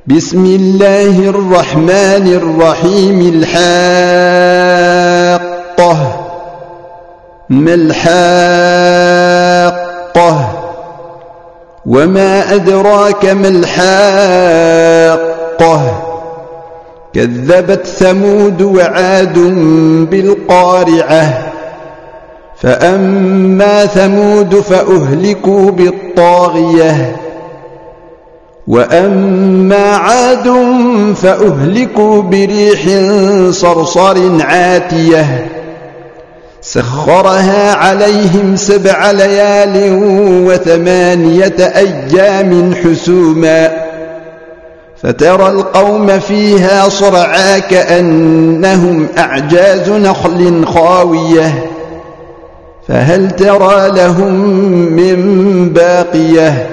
بسم الله الرحمن الرحيم. الحاقة. ما الحاقة؟ وما أدراك ما الحاقة؟ كذبت ثمود وعاد بالقارعة. فأما ثمود فأهلكوا بالطاغية، وأما عاد فأهلكوا بريح صرصر عاتية سخرها عليهم 7 ليال و8 أيام حسوما، فترى القوم فيها صرعى كأنهم أعجاز نخل خاوية، فهل ترى لهم من باقية؟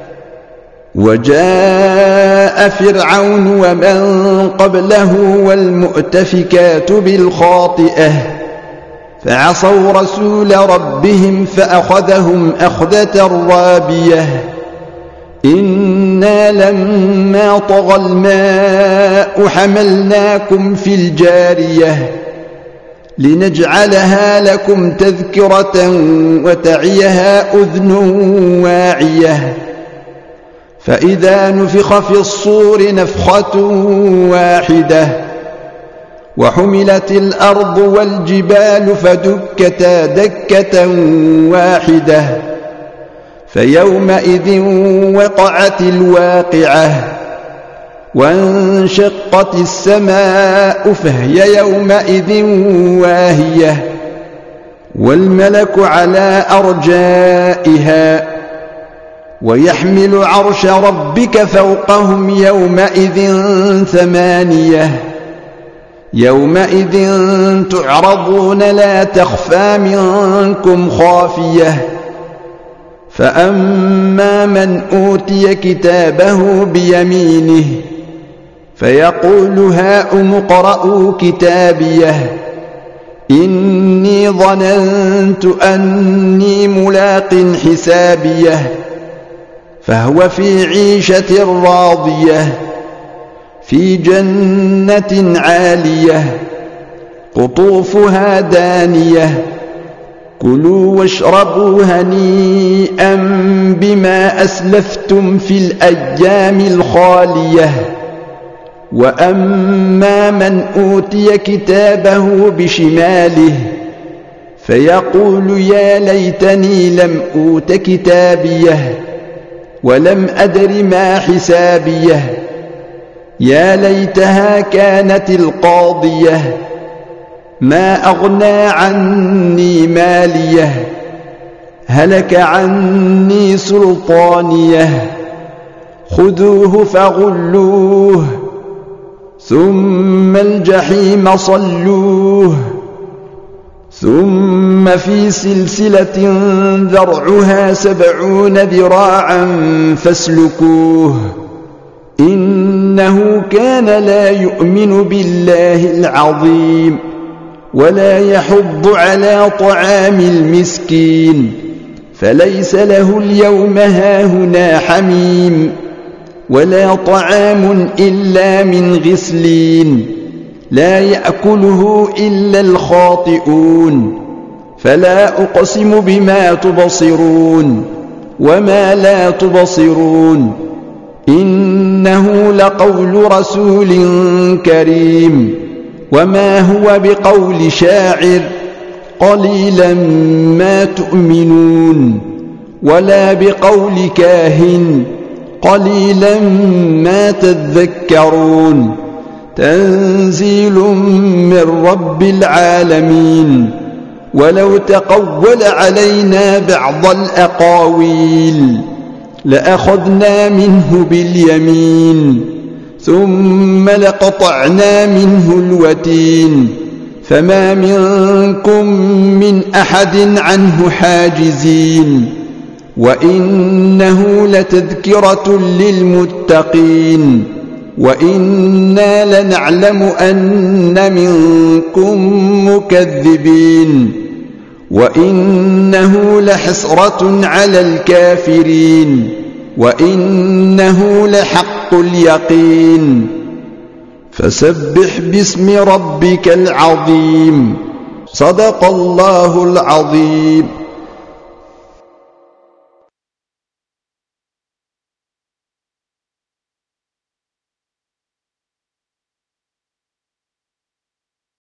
وجاء فرعون ومن قبله والمؤتفكات بالخاطئة، فعصوا رسول ربهم فأخذهم أخذة رابية. إنا لما طغى الماء حملناكم في الجارية لنجعلها لكم تذكرة وتعيها أذن واعية. فإذا نفخ في الصور نفخة واحدة وحملت الأرض والجبال فدكتا دكة واحدة، فيومئذ وقعت الواقعة، وانشقت السماء فهي يومئذ واهية، والملك على أرجائها، ويحمل عرش ربك فوقهم يومئذ 8. يومئذ تعرضون لا تخفى منكم خافية. فأما من أوتي كتابه بيمينه فيقول هاؤم اقرءوا كتابيه إني ظننت أني ملاق حسابيه، فهو في عيشة راضية في جنة عالية قطوفها دانية. كلوا واشربوا هنيئا بما أسلفتم في الأيام الخالية. وأما من أوتي كتابه بشماله فيقول يا ليتني لم أوت كتابيه ولم أدر ما حسابيه، يا ليتها كانت القاضية ما أغنى عني ماليه، هلك عني سلطانيه، خذوه فغلوه ثم الجحيم صلوه، ثم في سلسلة ذرعها 70 ذراعا فاسلكوه، إنه كان لا يؤمن بالله العظيم ولا يحض على طعام المسكين، فليس له اليوم هاهنا حميم ولا طعام إلا من غسلين لا يأكله إلا الخاطئون. فلا أقسم بما تبصرون وما لا تبصرون، إنه لقول رسول كريم، وما هو بقول شاعر قليلا ما تؤمنون، ولا بقول كاهن قليلا ما تذكرون. تنزيل من رب العالمين. ولو تقول علينا بعض الأقاويل لأخذنا منه باليمين ثم لقطعنا منه الوتين، فما منكم من أحد عنه حاجزين. وإنه لتذكرة للمتقين، وإنا لنعلم أن منكم مكذبين، وإنه لحسرة على الكافرين وإنه لحق اليقين فسبح باسم ربك العظيم. صدق الله العظيم.